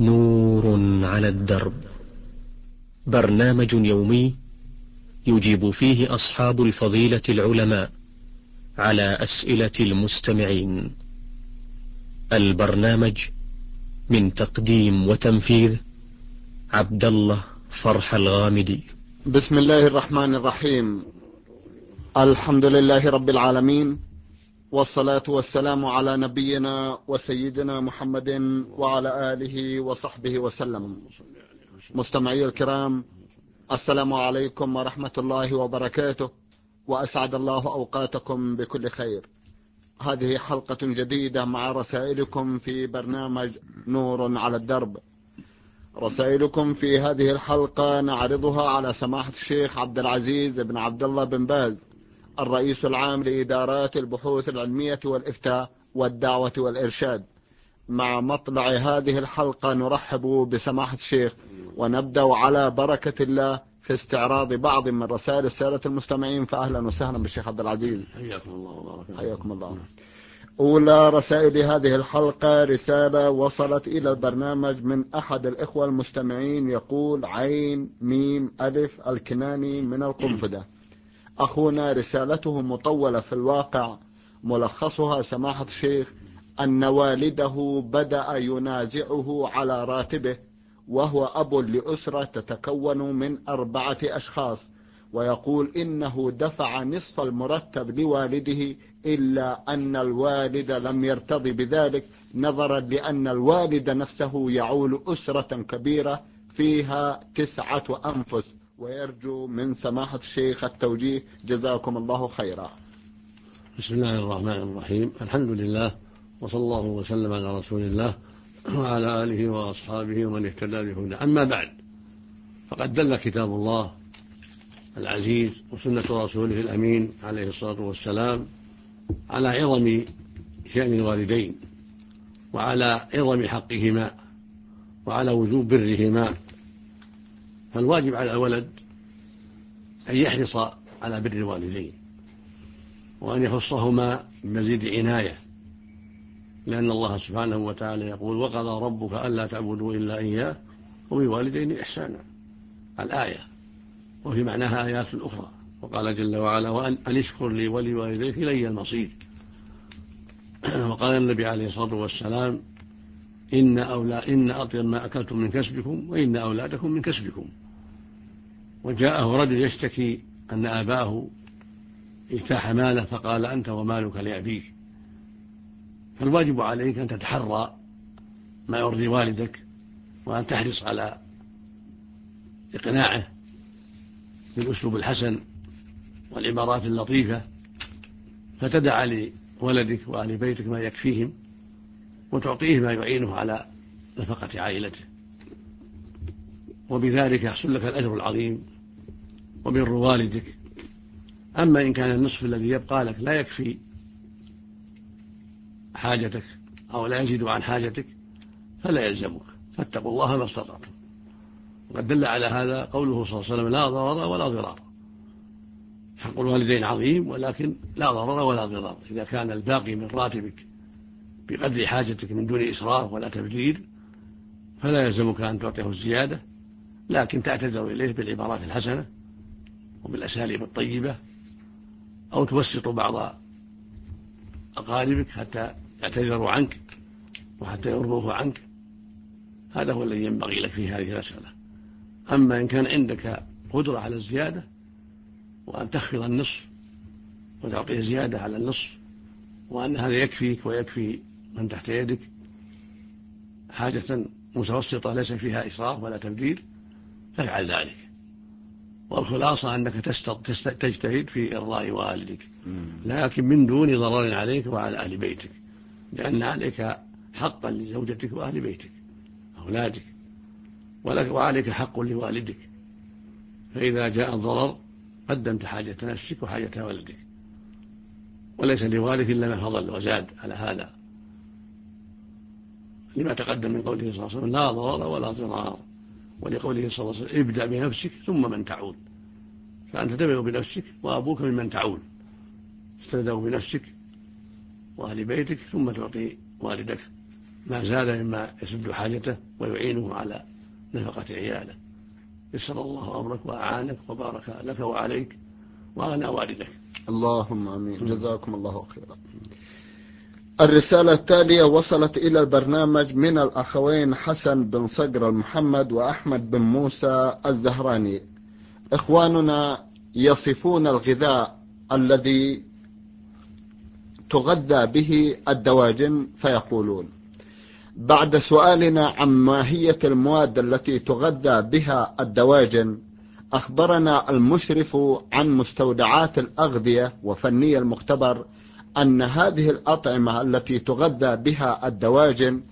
نور على الدرب، برنامج يومي يجيب فيه أصحاب الفضيلة العلماء على أسئلة المستمعين. البرنامج من تقديم وتنفيذ عبد الله فرح الغامدي. بسم الله الرحمن الرحيم. الحمد لله رب العالمين، والصلاة والسلام على نبينا وسيدنا محمد وعلى آله وصحبه وسلم. مستمعي الكرام، السلام عليكم ورحمة الله وبركاته، وأسعد الله أوقاتكم بكل خير. هذه حلقة جديدة مع رسائلكم في برنامج نور على الدرب. رسائلكم في هذه الحلقة نعرضها على سماحة الشيخ عبد العزيز بن عبد الله بن باز، الرئيس العام لإدارات البحوث العلمية والإفتاء والدعوة والإرشاد. مع مطلع هذه الحلقة نرحب بسماحة الشيخ، ونبدأ على بركة الله في استعراض بعض من رسائل السادة المستمعين. فأهلا وسهلا بالشيخ عبد العزيز. حياكم الله وبارك فيكم. حياكم الله. أولى رسائل هذه الحلقة رسالة وصلت إلى البرنامج من أحد الإخوة المستمعين، يقول عين ميم ألف الكناني من القنفذة. أخونا رسالته مطولة في الواقع، ملخصها سماحة الشيخ أن والده بدأ ينازعه على راتبه، وهو أب لأسرة تتكون من 4 أشخاص، ويقول إنه دفع نصف المرتب لوالده، إلا أن الوالد لم يرتضي بذلك، نظرا لأن الوالد نفسه يعول أسرة كبيرة فيها 9 أنفس، ويرجو من سماحة الشيخ التوجيه. جزاكم الله خيرا. بسم الله الرحمن الرحيم. الحمد لله، وصلى الله وسلم على رسول الله وعلى آله وأصحابه ومن اهتدى بهداه. أما بعد، فقد دل كتاب الله العزيز وسنة رسوله الأمين عليه الصلاة والسلام على عظم شأن الوالدين، وعلى عظم حقهما، وعلى وجوب برهما. فالواجب على الولد أن يحرص على بر الوالدين، وأن يخصهما بمزيد عناية، لأن الله سبحانه وتعالى يقول: وقضى ربك ألا تعبدوا إلا إياه وبالوالدين إحسانا، الآية. وفي معناها آيات أخرى، وقال جل وعلا: وأن اشكر لي ولوالديك إلي المصير. وقال النبي عليه الصلاة والسلام: إن أطيب ما أكلتم من كسبكم وإن أولادكم من كسبكم. وجاءه رجل يشتكي أن أباه اجتاح ماله، فقال: أنت ومالك لأبيك. فالواجب عليك أن تتحرى ما يرضي والدك، وأن تحرص على إقناعه بالأسلوب الحسن والعبارات اللطيفة، فتدع لولدك وأهل بيتك ما يكفيهم، وتعطيه ما يعينه على نفقة عائلته، وبذلك يحصل لك الأجر العظيم وبر والدك. أما إن كان النصف الذي يبقى لك لا يكفي حاجتك أو لا يزيد عن حاجتك فلا يلزمك، فاتقوا الله ما استطعتم. وقد دل على هذا قوله صلى الله عليه وسلم: لا ضرر ولا ضرار. حق الوالدين عظيم، ولكن لا ضرر ولا ضرار. إذا كان الباقي من راتبك بقدر حاجتك من دون إسراف ولا تبذير فلا يلزمك أن تعطيه الزيادة، لكن تعتذر إليه بالعبارات الحسنة وبالأساليب الطيبة، أو توسط بعض أقاربك حتى يعتذروا عنك وحتى يرضوه عنك. هذا هو الذي ينبغي لك في هذه المسألة. أما إن كان عندك قدرة على الزيادة، وأن تخفض النصف وتعطيه زيادة على النصف، وأن هذا يكفيك ويكفي من تحت يدك حاجة متوسطة ليس فيها إسراف ولا تبذير، فافعل ذلك. والخلاصة أنك تجتهد في إرضاء والدك، لكن من دون ضرر عليك وعلى أهل بيتك، لأن عليك حقا لزوجتك وأهل بيتك أولادك، وعليك حق لوالدك. فإذا جاء الضرر قدمت حاجة نفسك وحاجة ولدك، وليس لوالدك إلا ما فضل وزاد على هذا، لما تقدم من قوله صلى الله عليه وسلم: لا ضرر ولا ضرار، ولقوله صلى الله عليه وسلم: ابدأ بنفسك ثم من تعول. فأنت تبدأ بنفسك وأبوك ممن تعول، تبدأ بنفسك وأهل بيتك ثم تعطي والدك ما زال مما يسد حاجته ويعينه على نفقة عياله. يسر الله أمرك وأعانك وبارك لك وعليك وأغنى والدك. اللهم آمين. جزاكم الله خيرا. الرسالة التالية وصلت إلى البرنامج من الأخوين حسن بن صقر المحمد وأحمد بن موسى الزهراني. إخواننا يصفون الغذاء الذي تغذى به الدواجن فيقولون: بعد سؤالنا عن ماهية المواد التي تغذى بها الدواجن، أخبرنا المشرف عن مستودعات الأغذية وفني المختبر أن هذه الأطعمة التي تغذى بها الدواجن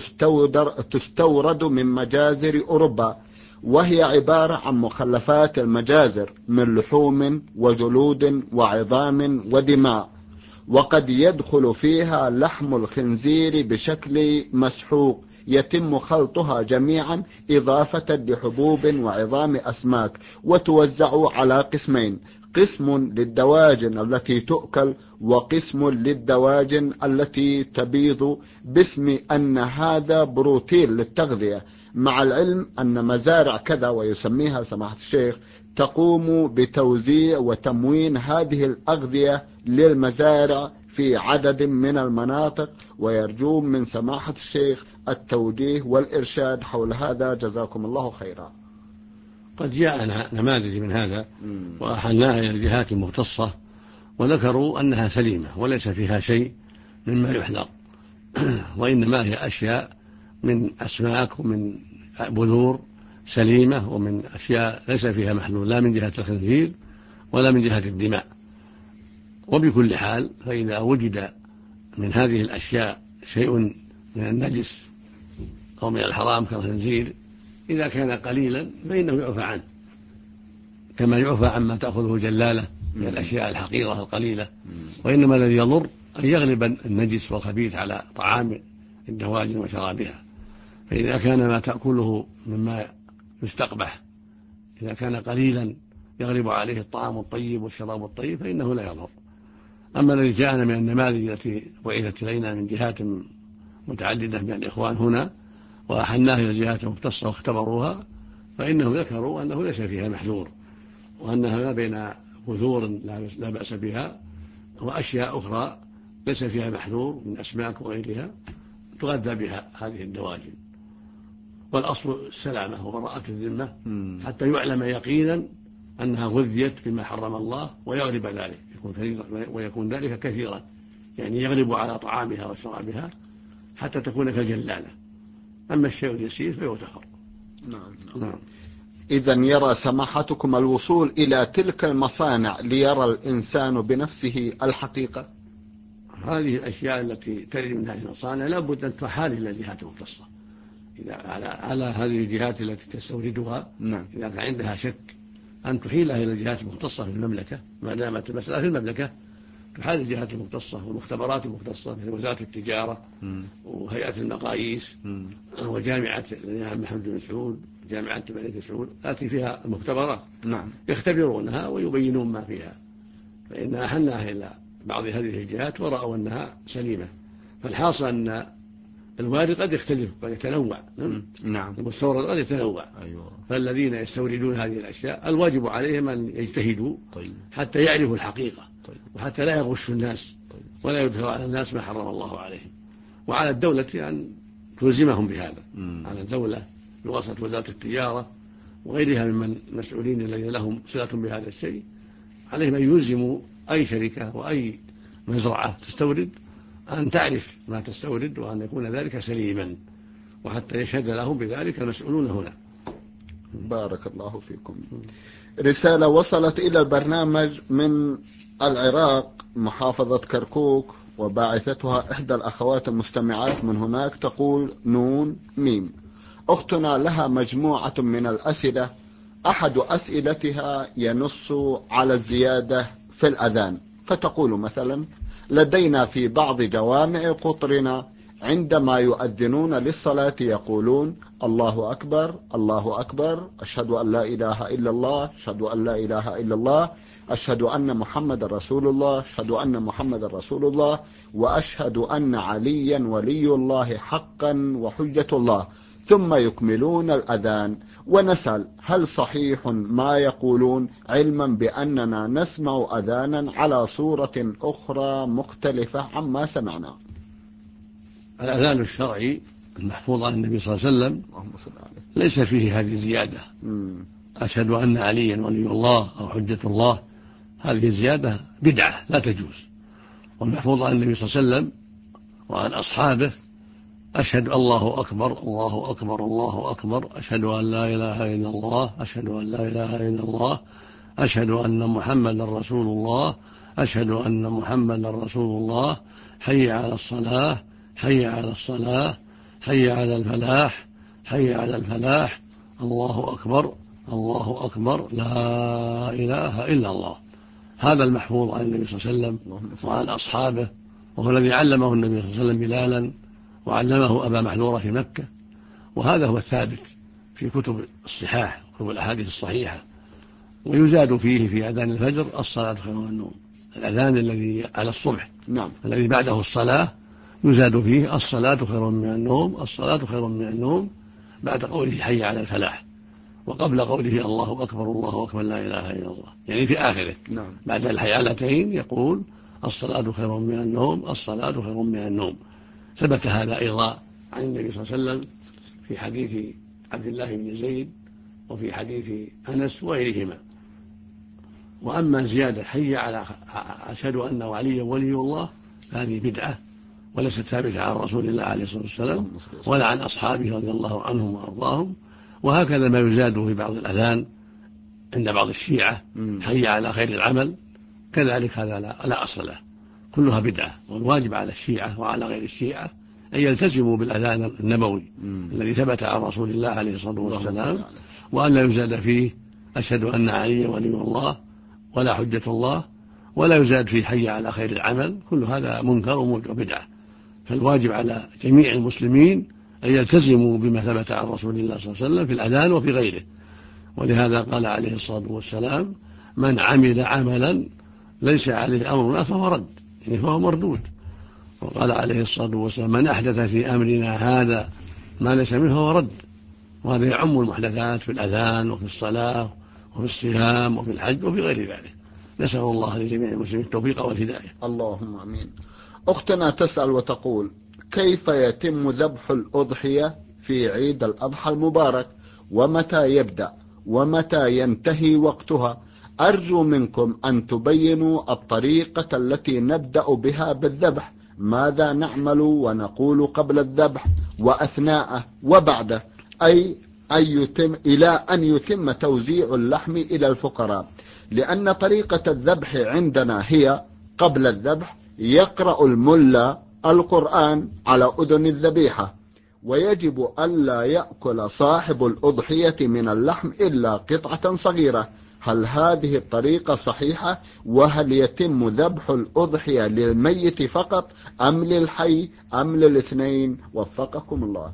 تستورد من مجازر أوروبا، وهي عبارة عن مخلفات المجازر من لحوم وجلود وعظام ودماء، وقد يدخل فيها لحم الخنزير بشكل مسحوق يتم خلطها جميعا إضافة لحبوب وعظام أسماك، وتوزع على قسمين: قسم للدواجن التي تؤكل وقسم للدواجن التي تبيض، باسم أن هذا بروتين للتغذية، مع العلم أن مزارع كذا، ويسميها سماحة الشيخ، تقوم بتوزيع وتموين هذه الأغذية للمزارع في عدد من المناطق، ويرجون من سماحة الشيخ التوجيه والإرشاد حول هذا، جزاكم الله خيرا. قد جاءنا نماذج من هذا وأحلناها إلى الجهات المختصة وذكروا أنها سليمة وليس فيها شيء مما يحذر وإنما هي أشياء من أسماك ومن بذور سليمة ومن أشياء ليس فيها محلول، لا من جهة الخنزير ولا من جهة الدماء. وبكل حال فإذا وجد من هذه الأشياء شيء من النجس أو من الحرام كالخنزير، إذا كان قليلا فإنه يعفى عنه، كما يعفى عما تأخذه جلالة من الأشياء الحقيرة القليلة. وإنما الذي يضر أن يغلب النجس والخبيث على طعام الدواجن وشرابها. فإذا كان ما تأكله مما يستقبح إذا كان قليلا يغلب عليه الطعام الطيب والشراب الطيب فإنه لا يضر. أما الذي جاءنا من النماذج التي وعدت إلينا من جهات متعددة من الإخوان هنا وأحلناها إلى الجهات المختصة واختبروها، فإنهم ذكروا أنه ليس فيها محذور، وأنها ما بين بذور لا بأس بها وأشياء أخرى ليس فيها محذور من أسماك وغيرها تغذى بها هذه الدواجن. والأصل السلامة وبراءة الذمة حتى يعلم يقينا أنها غذيت بما حرم الله ويغلب ذلك ويكون ذلك كثيرا، يعني يغلب على طعامها وشرابها حتى تكون كالجلالة. أما الشيء اليسير فيغتفر. نعم. إذن يرى سماحتكم الوصول إلى تلك المصانع ليرى الإنسان بنفسه الحقيقة؟ هذه الأشياء التي ترد من هذه المصانع لابد أن تحال إلى الجهات المختصة على هذه الجهات التي تستوردها. نعم. إذا كان عندها شك أن تحيلها إلى الجهات المختصة في المملكة، ما دامت المسألة في المملكة تحال الجهات المختصة والمختبرات المختصة مثل وزارة التجارة وهيئة المقاييس وجامعة الإمام محمد بن سعود جامعة الملك سعود التي فيها المختبرات. نعم. يختبرونها ويبينون ما فيها، فإن أحلناها إلى بعض هذه الجهات ورأوا أنها سليمة. فالحاصل أن الوارد قد يختلف قد يتنوع. نعم. المستورد قد يتنوع. أيوة. فالذين يستوردون هذه الأشياء الواجب عليهم أن يجتهدوا حتى يعرفوا الحقيقة وحتى لا يغشوا الناس ولا يدخلوا على الناس ما حرم الله عليهم. وعلى الدولة أن تلزمهم بهذا. على الدولة بواسطة وزارة التجارة وغيرها من المسؤولين الذين لهم صلة بهذا الشيء، عليهم أن يلزموا أي شركة وأي مزرعة تستورد أن تعرف ما تستورد وأن يكون ذلك سليما، وحتى يشهد لهم بذلك المسؤولون هنا. بارك الله فيكم. رسالة وصلت إلى البرنامج من العراق محافظة كركوك، وباعثتها إحدى الأخوات المستمعات من هناك، تقول: نون ميم. أختنا لها مجموعة من الأسئلة، أحد أسئلتها ينص على الزيادة في الأذان، فتقول مثلا: لدينا في بعض جوامع قطرنا عندما يؤذنون للصلاة يقولون: الله أكبر الله أكبر، أشهد أن لا إله إلا الله، أشهد أن لا إله إلا الله، أشهد أن محمد رسول الله، أشهد أن محمد رسول الله، وأشهد أن عليا ولي الله حقا وحجة الله، ثم يكملون الأذان. ونسأل هل صحيح ما يقولون، علما بأننا نسمع أذانا على صورة أخرى مختلفة عما سمعنا؟ الأذان الشرعي المحفوظ عن النبي صلى الله عليه وسلم ليس فيه هذه الزيادة، أشهد أن عليا ولي الله أو حجة الله، هذه الزيادة بدعة لا تجوز. والمحفوظ عن النبي صلى الله عليه وسلم وعن أصحابه أشهد الله أكبر الله أكبر الله أكبر، أشهد أن لا إله إلا الله، أشهد أن لا إله إلا الله، أشهد أن محمدا رسول الله، أشهد أن محمدا رسول الله، حي على الصلاة، حي على الصلاة، حي على الفلاح، حي على الفلاح، الله أكبر الله أكبر، لا إله إلا الله. هذا المحفوظ عن النبي صلى الله عليه وسلم وعن أصحابه، وهو الذي علمه النبي صلى الله عليه وسلم بلالا، وعلمه أبا محذورة في مكة، وهذا هو الثابت في كتب الصحاح، كتب الأحاديث الصحيحة. ويزاد فيه في أذان الفجر الصلاة خير من النوم، الأذان الذي على الصبح نعم. الذي بعده الصلاة يزاد فيه الصلاة خير من النوم، الصلاة خير من النوم، بعد قوله حي على الفلاح، وقبل قوله الله أكبر الله أكبر لا إله إلا الله، يعني في آخره. نعم. بعد الحيالتين يقول الصلاة خير من النوم، الصلاة خير من النوم. ثبت هذا أيضا عن النبي صلى الله عليه وسلم في حديث عبد الله بن زيد وفي حديث أنس وغيرهما. وأما زيادة حي على أشهد أن عليا ولي الله هذه بدعة وليست ثابتة عن رسول الله عليه الصلاة والسلام ولا عن أصحابه رضي الله عنهم وأرضاهم. وهكذا ما يزاد في بعض الأذان عند بعض الشيعة حي على خير العمل، كذلك هذا لا أصل له، كلها بدعة. والواجب على الشيعة وعلى غير الشيعة أن يلتزموا بالأذان النبوي الذي ثبت عن رسول الله عليه الصلاة والسلام، وأن لا يزاد فيه أشهد أن عليا ولي الله ولا حجة الله، ولا يزاد فيه حي على خير العمل، كل هذا منكر وبدعة. فالواجب على جميع المسلمين أن يلتزموا بما ثبت عن رسول الله صلى الله عليه وسلم في الأذان وفي غيره. ولهذا قال عليه الصلاة والسلام من عمل عملا ليس عليه أمرنا فهو رد، يعني فهو مردود. وقال عليه الصلاة والسلام من أحدث في أمرنا هذا ما ليس منه فهو رد. وهذا يعم المحدثات في الأذان وفي الصلاة وفي الصيام وفي الحج وفي غير ذلك. نسأل الله لجميع المسلمين التوفيق والهداية. اللهم آمين. أختنا تسأل وتقول كيف يتم ذبح الأضحية في عيد الأضحى المبارك، ومتى يبدأ ومتى ينتهي وقتها؟ أرجو منكم أن تبينوا الطريقة التي نبدأ بها بالذبح، ماذا نعمل ونقول قبل الذبح وأثناءه وبعده، أي إلى أن يتم توزيع اللحم إلى الفقراء. لأن طريقة الذبح عندنا هي قبل الذبح يقرأ الملا القرآن على أذن الذبيحة، ويجب ألا يأكل صاحب الأضحية من اللحم إلا قطعة صغيرة. هل هذه الطريقة صحيحة؟ وهل يتم ذبح الأضحية للميت فقط أم للحي أم للاثنين؟ وفقكم الله.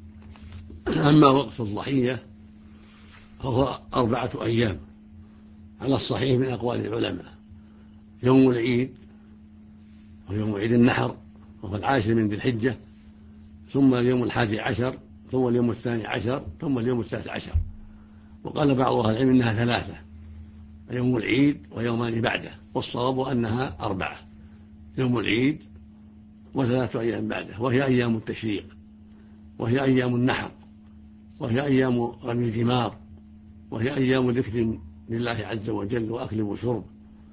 أما وقت الضحية فهو 4 أيام على الصحيح من أقوال العلماء: يوم العيد ويوم عيد النحر وهو 10 من ذي الحجة، ثم اليوم 11، ثم اليوم 12، ثم اليوم 13. وقال بعض أهل العلم إنها 3: يوم العيد ويومان بعده، والصواب أنها 4: يوم العيد و3 أيام بعده، وهي أيام التشريق، وهي أيام النحر، وهي أيام رمي الجمار، وهي أيام ذكر لله عز وجل وأكل وشرب.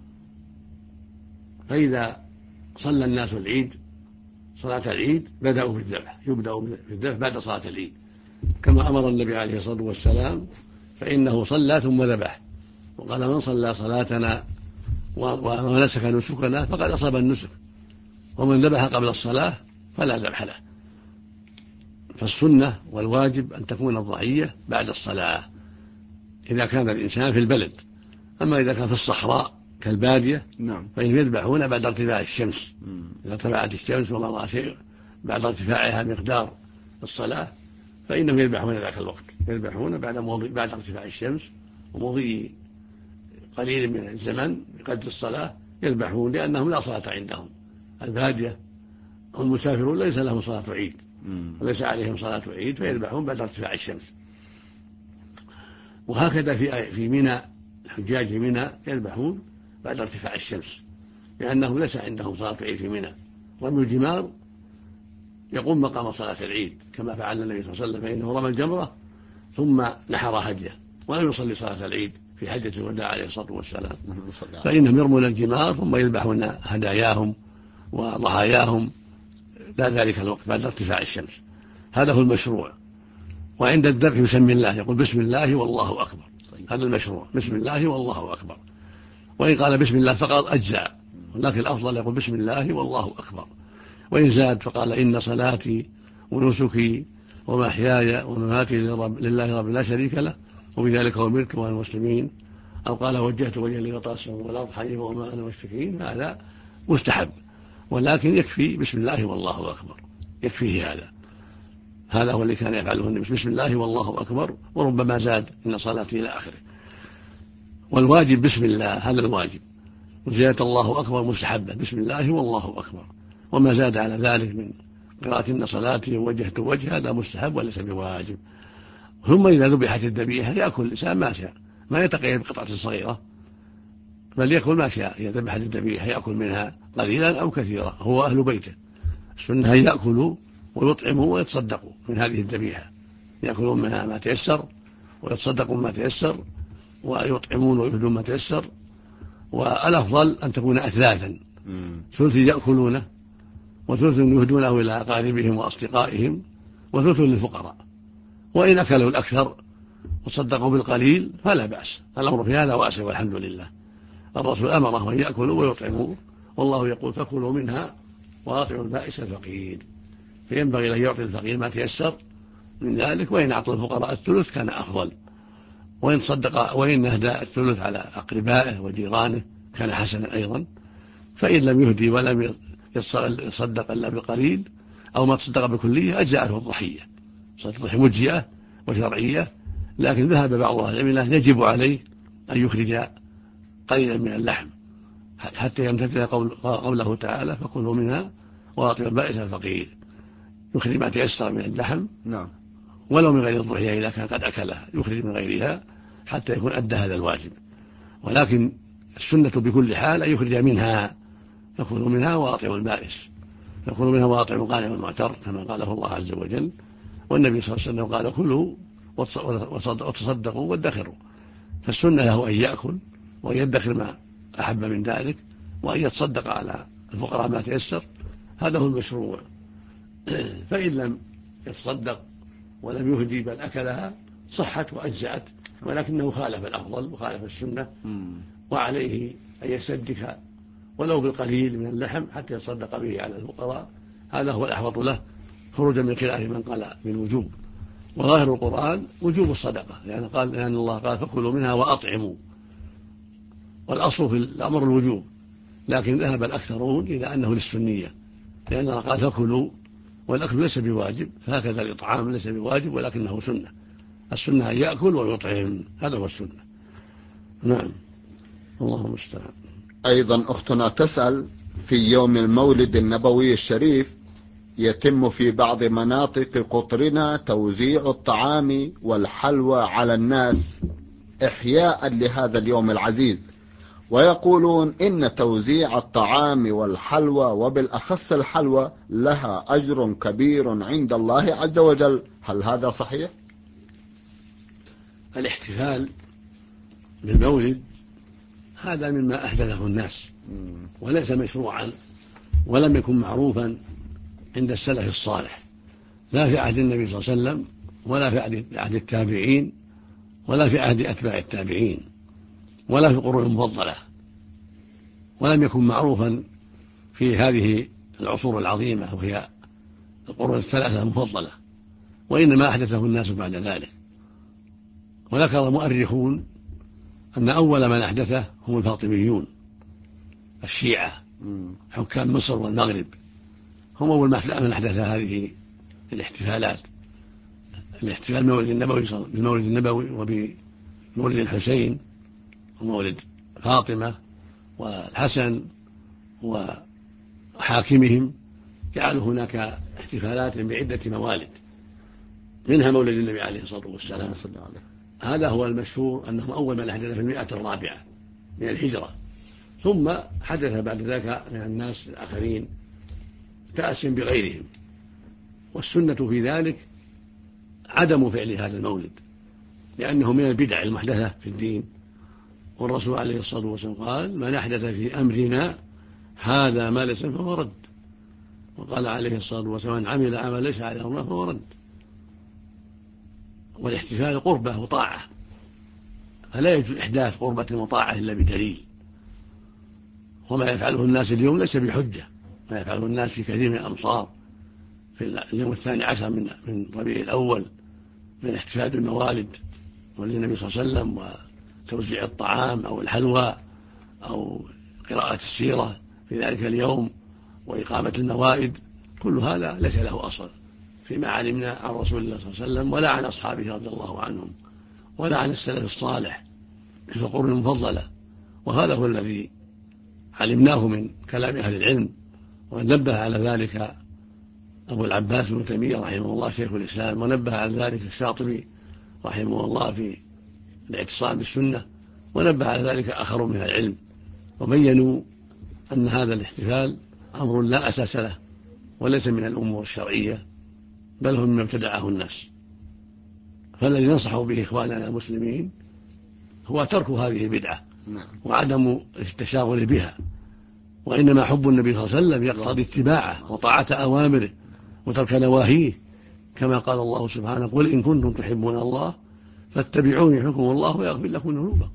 فإذا صلى الناس العيد صلاة العيد بدأوا بالذبح، يبدأ بالذبح بعد صلاة العيد كما أمر النبي عليه الصلاة والسلام، فإنه صلى ثم ذبح، وقال من صلى صلاتنا ونسك نسكنا فقد أصاب النسك، ومن ذبح قبل الصلاة فلا ذبح له. فالسنة والواجب أن تكون الضحية بعد الصلاة إذا كان الإنسان في البلد. أما إذا كان في الصحراء كالبادية فإن يذبحون بعد ارتفاع الشمس، إذا ارتفعت الشمس ومضى شيء بعد ارتفاعها مقدار الصلاة فإنهم يذبحون ذاك الوقت، يذبحون بعد ارتفاع الشمس ومضي قليل من الزمن بقدر الصلاة يذبحون، لأنهم لا صلاة عندهم. البادية والمسافرون ليس لهم صلاة عيد وليس عليهم صلاة عيد، فيذبحون بعد ارتفاع الشمس. وهكذا في منى، الحجاج في منى يذبحون بعد ارتفاع الشمس، لأنهم ليس عندهم صلاة عيد في منى. رمي الجمار يقوم مقام صلاة العيد كما فعل النبي صلى الله عليه وسلم، فإنه رمى الجمرة ثم نحر هديه ولم يصلي صلاة العيد في حجة الوداع عليه الصلاة والسلام. فإنهم يرمون الجمار ثم يذبحون هداياهم وضحاياهم لا ذلك الوقت بعد ارتفاع الشمس. هذا هو المشروع. وعند الذبح يسمي الله، يقول بسم الله والله أكبر. هذا المشروع، بسم الله والله أكبر. وإن قال بسم الله فقط أجزاء، ولكن الأفضل يقول بسم الله والله أكبر. وإن زاد فقال إن صلاتي ونسكي ومحياي ومماتي لله رب لا شريك له وبذلك أمرت وأنا المسلمين، أو قال وجهت وجهي لفطر السماوات والأرض حنيفا وما أنا مشركين. هذا مستحب، ولكن يكفي بسم الله والله أكبر، يكفيه هذا. هذا هو اللي كان يفعله النبي، بسم الله والله أكبر، وربما زاد إن صلاتي إلى آخره. والواجب بسم الله، هذا الواجب. وزيادة الله أكبر مستحبة، بسم الله والله أكبر. وما زاد على ذلك من قراءة إن صلاتي ووجهت وجه هذا مستحب وليس بواجب. ثم إذا ذبحت الذبيحة يأكل الإنسان ما شاء، ما يتقيد بقطعة صغيرة، بل يأكل ما شاء. إذا ذبحت الذبيحة يأكل منها قليلا أو كثيرا، هو أهل بيته. السنة أن يأكلوا ويطعموا ويتصدقوا من هذه الذبيحة، يأكلون منها ما تيسر ويتصدقون ما تيسر ويطعمون ويهدون ما تيسر. والأفضل أن تكون أثلاثا، ثلث يأكلونه وثلث يهدونه إلى أقاربهم وأصدقائهم وثلث للفقراء. وإن أكلوا الأكثر وصدقوا بالقليل فلا بأس، الأمر في هذا واسع والحمد لله. الرسول أمره أن يأكلوا ويطعموا، والله يقول فكلوا منها وأطعموا البائس الفقير. فينبغي أن يعطي الفقير ما تيسر من ذلك، وإن أعطى الفقراء الثلث كان أفضل، وإن صدق وإن أهدى الثلث على أقربائه وجيرانه كان حسنا أيضا. فإن لم يهدي ولم يصدق إلا بقليل أو ما تصدق بكلية أجزأته الضحية. الضحية مجزئة وشرعية، لكن ذهب بعض أهل العلم يجب عليه أن يخرج قليلا من اللحم حتى يمتثل قوله تعالى فكلوا منها وأطعموا البائس الفقير. يخرج ما تيسر من اللحم، نعم، ولو من غير الضحية إذا كان قد أكلها يخرج من غيرها حتى يكون أدى هذا الواجب. ولكن السنة بكل حال أن يخرج منها، فكلوا منها وأطعموا البائس، فكلوا منها وأطعموا القانع والمعتر كما قاله الله عز وجل. والنبي صلى الله عليه وسلم قال كلوا وتصدقوا وادخروا. فالسنة له أن يأكل وأن يدخر ما أحب من ذلك، وأن يتصدق على الفقراء ما تيسر، هذا هو المشروع. فإن لم يتصدق ولم يهدي بل أكلها صحت وأجزأت، ولكنه خالف الأفضل وخالف السنة، وعليه أن يصدق ولو بالقليل من اللحم حتى يتصدق به على الفقراء. هذا هو الأحوط له، خروجا من خلاف من قال بالوجوب. وظاهر القرآن وجوب الصدقة، لأن الله قال فكلوا منها وأطعموا، والأصل في الأمر الوجوب، لكن ذهب الأكثرون إلى أنه للسنية، لأن الله قال فكلوا والأكل ليس بواجب، فهكذا الإطعام ليس بواجب ولكنه سنة. السنة أن يأكل ويطعم، هذا هو السنة. نعم، اللهم المستعان. أيضا أختنا تسأل في يوم المولد النبوي الشريف يتم في بعض مناطق قطرنا توزيع الطعام والحلوى على الناس إحياء لهذا اليوم العزيز، ويقولون إن توزيع الطعام والحلوى وبالأخص الحلوى لها أجر كبير عند الله عز وجل، هل هذا صحيح؟ الاحتفال بالمولد هذا مما أحدثه الناس وليس مشروعا، ولم يكن معروفا عند السلف الصالح، لا في عهد النبي صلى الله عليه وسلم ولا في عهد التابعين ولا في عهد أتباع التابعين ولا في القرون المفضلة، ولم يكن معروفا في هذه العصور العظيمة وهي القرون الثلاثة المفضلة، وإنما أحدثه الناس بعد ذلك. وذكر المؤرخون أن أول من أحدثه هم الفاطميون الشيعة حكام مصر والمغرب، هم أول من أحدث هذه الاحتفالات، الاحتفال بالمولد النبوي وبمولد الحسين ومولد فاطمة والحسن وحاكمهم جعلوا هناك احتفالات بعدة موالد، منها مولد النبي عليه الصلاة والسلام. هذا هو المشهور أنهم أول من حدث في 104 من الهجرة، ثم حدث بعد ذلك من الناس الآخرين تأسيا بغيرهم. والسنة في ذلك عدم فعل هذا المولد لأنه من البدع المحدثة في الدين، والرسول عليه الصلاة والسلام قال: من أحدث في أمرنا هذا ما ليس فهو رد. وقال عليه الصلاة والسلام: من عمل عمل ليس عليه أمرنا فهو رد. والاحتفال قربة وطاعة، فلا يجوز إحداث قربة وطاعة إلا بدليل. وما يفعله الناس اليوم ليس بحجة، ما يفعله الناس في كثير من الأمصار في اليوم 12 من ربيع الأول من احتفال بالموالد مولد النبي صلى الله عليه وسلم وتوزيع الطعام أو الحلوى أو قراءة السيرة في ذلك اليوم وإقامة الموائد، كل هذا ليس له أصل فيما علمنا عن رسول الله صلى الله عليه وسلم ولا عن أصحابه رضي الله عنهم ولا عن السلف الصالح في القرون المفضلة. وهذا هو الذي علمناه من كلام أهل العلم، ونبه على ذلك أبو العباس بن تيمية رحمه الله شيخ الإسلام، ونبه على ذلك الشاطبي رحمه الله في الاعتصام بالسنة، ونبه على ذلك آخر من العلم، وبينوا أن هذا الاحتفال أمر لا أساس له وليس من الأمور الشرعية، بل هو مما ابتدعه الناس. فالذي ننصح به إخواننا المسلمين هو ترك هذه البدعة وعدم التشاغل بها، وإنما حب النبي صلى الله عليه وسلم يقتضي اتباعه وطاعة أوامره وترك نواهيه، كما قال الله سبحانه: قل إن كنتم تحبون الله فاتبعوني يحببكم الله ويغفر لكم ذنوبكم.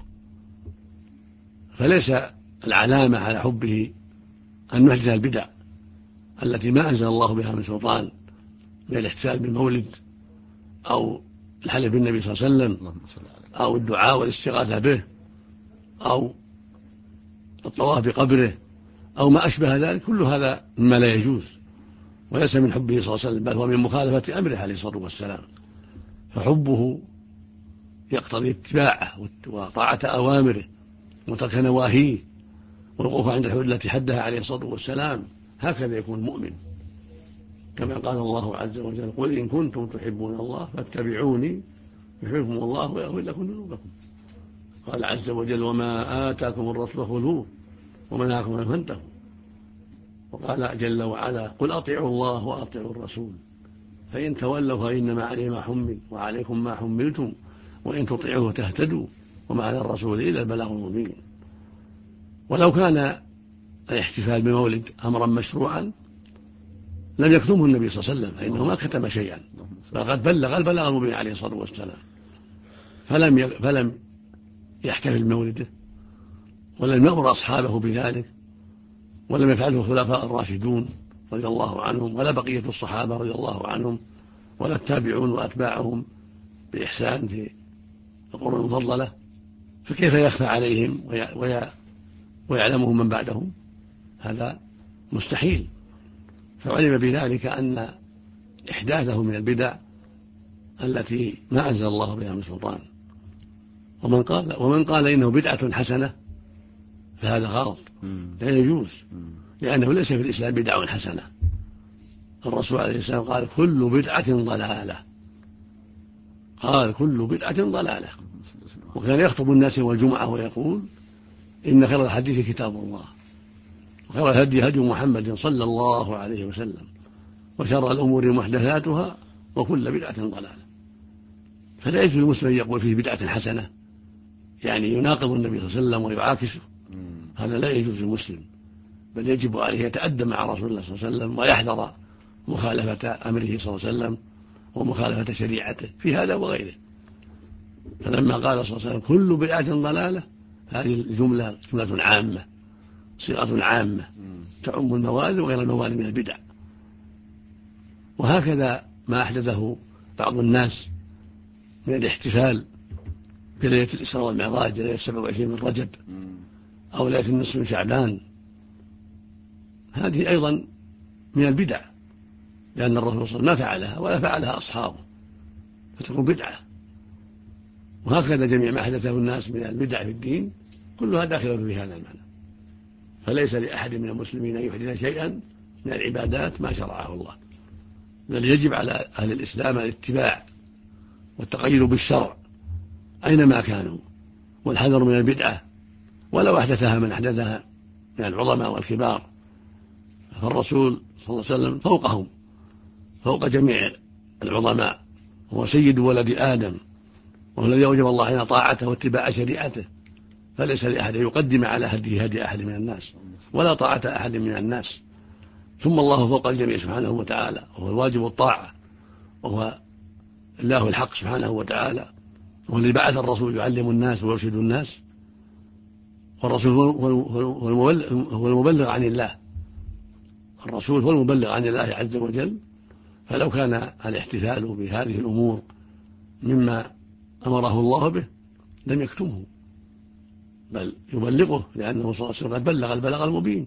فليس العلامة على حبه أن نحدث البدع التي ما أنزل الله بها من سلطان من الاحتفال بالمولد أو الحلف بالنبي صلى الله عليه وسلم أو الدعاء والاستغاثة به أو الطواف بقبره أو ما أشبه ذلك. كل هذا مما لا يجوز وليس من حبه صلى الله عليه وسلم، بل هو من مخالفة أمره عليه الصلاة والسلام. فحبه يقتضي اتباعه وطاعة أوامره وترك نواهيه والوقوف عند الحدود التي حدها عليه الصلاة والسلام. هكذا يكون المؤمن، كما قال الله عز وجل: قل إن كنتم تحبون الله فاتبعوني يحببكم الله ويغفر لكم ذنوبكم. قال عز وجل: وما آتاكم الرسول فخذوه وما نهاكم عنه فانتهوا. وقال جل وعلا: قل أطيعوا الله وأطيعوا الرسول فإن تولوا فإنما عليه ما حمل وعليكم ما حملتم وإن تطيعوه تهتدوا وما على الرسول إلا البلاغ المبين. ولو كان الاحتفال بمولد أمرا مشروعا لم يكتمه النبي صلى الله عليه وسلم، فإنه ما كتم شيئا، فقد بلغ البلاغ المبين عليه الصلاة والسلام، فلم يحتفل بمولده ولم يأمر أصحابه بذلك، ولم يفعله الخلفاء الراشدون رضي الله عنهم ولا بقية الصحابة رضي الله عنهم ولا التابعون وأتباعهم بإحسان في القرون المفضلة، فكيف يخفى عليهم ويعلمهم من بعدهم؟ هذا مستحيل. فعلم بذلك أن إحداثه من البدع التي ما أنزل الله بها من سلطان. ومن قال إنه بدعة حسنة فهذا غلط، لا يجوز، لأنه ليس في الإسلام بدع حسنة. الرسول عليه السلام قال: كل بدعة ضلالة، قال: كل بدعة ضلالة. وكان يخطب الناس يوم الجمعة ويقول: إن خير الحديث كتاب الله وخير الهدي هدي محمد صلى الله عليه وسلم وشر الأمور محدثاتها وكل بدعة ضلالة. فلا يجوز المسلم أن يقول فيه بدعة حسنة، يعني يناقض النبي صلى الله عليه وسلم ويعاكسه، هذا لا يجوز المسلم، بل يجب عليه يتأدب مع رسول الله صلى الله عليه وسلم ويحذر مخالفة أمره صلى الله عليه وسلم ومخالفة شريعته في هذا وغيره. فلما قال صلى الله عليه وسلم: كل بدعة ضلالة، هذه الجملة جملة عامة، صيغة عامة تعم الموالد وغير الموالد من البدع. وهكذا ما أحدثه بعض الناس من الاحتفال بليلة الإسراء والمعراج، ليلة 27 من رجب أو ليلة النصف من شعبان، هذه أيضا من البدع، لأن الرسول صلى الله عليه وسلم ما فعلها ولا فعلها أصحابه، فتكون بدعة. وهكذا جميع ما أحدثه الناس من البدع في الدين كلها داخلة في هذا المعنى. فليس لأحد من المسلمين أن يحدث شيئا من العبادات ما شرعه الله، بل يجب على أهل الإسلام الاتباع والتقيد بالشرع أينما كانوا، والحذر من البدعة ولو أحدثها من أحدثها من العظماء والكبار. فالرسول صلى الله عليه وسلم فوقهم، فوق جميع العظماء، هو سيد ولد آدم، وهو الذي أوجب الله علينا طاعته واتباع شريعته، فليس لأحد يقدم على هدي أحد من الناس ولا طاعة أحد من الناس. ثم الله فوق الجميع سبحانه وتعالى، وهو الواجب الطاعة، وهو الله الحق سبحانه وتعالى، وهو الذي بعث الرسول يعلم الناس ويرشد الناس، والرسول هو المبلغ عن الله، الرسول هو المبلغ عن الله عز وجل. فلو كان الاحتفال بهذه الأمور مما أمره الله به لم يكتمه، بل يبلغه، لأنه صلى الله عليه وسلم قد بلغ البلاغ المبين.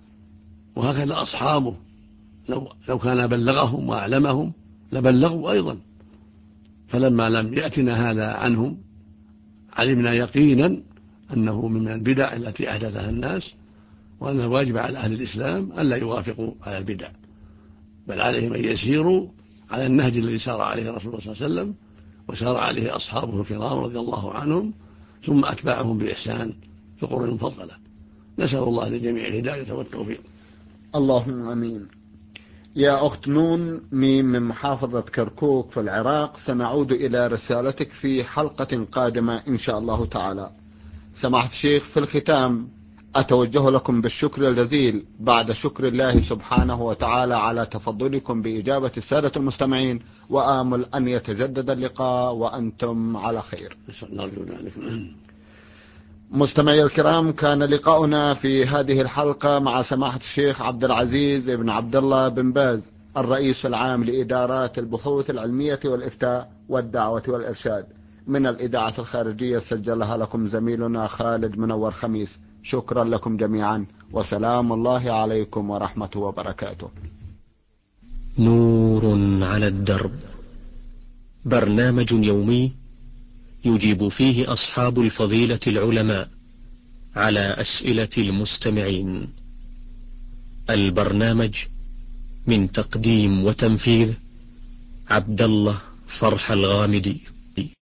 وهكذا أصحابه لو كان بلغهم وأعلمهم لبلغوا أيضا. فلما لم يأتنا هذا عنهم علمنا يقينا أنه من البدع التي أحدثها الناس، وأن الواجب على أهل الإسلام ألا يوافقوا على البدع، بل عليهم أن يسيروا على النهج الذي سار عليه الرسول صلى الله عليه وسلم وسار عليه أصحابه الكرام رضي الله عنهم، ثم أتباعهم بإحسان في القرون المفضلة. نسأل الله للجميع الهداية والتوفيق. اللهم امين. يا اخت نون ميم من محافظة كركوك في العراق، سنعود الى رسالتك في حلقة قادمة ان شاء الله تعالى. سماحة الشيخ، في الختام اتوجه لكم بالشكر الجزيل بعد شكر الله سبحانه وتعالى على تفضلكم باجابة السادة المستمعين، وآمل ان يتجدد اللقاء وانتم على خير. نرجو ذلك. مستمعي الكرام، كان لقاؤنا في هذه الحلقة مع سماحة الشيخ عبد العزيز بن عبد الله بن باز، الرئيس العام لإدارات البحوث العلمية والإفتاء والدعوة والإرشاد، من الإذاعة الخارجية، سجلها لكم زميلنا خالد منور خميس. شكرا لكم جميعا، وسلام الله عليكم ورحمته وبركاته. نور على الدرب، برنامج يومي يجيب فيه أصحاب الفضيلة العلماء على أسئلة المستمعين. البرنامج من تقديم وتنفيذ عبد الله فرح الغامدي.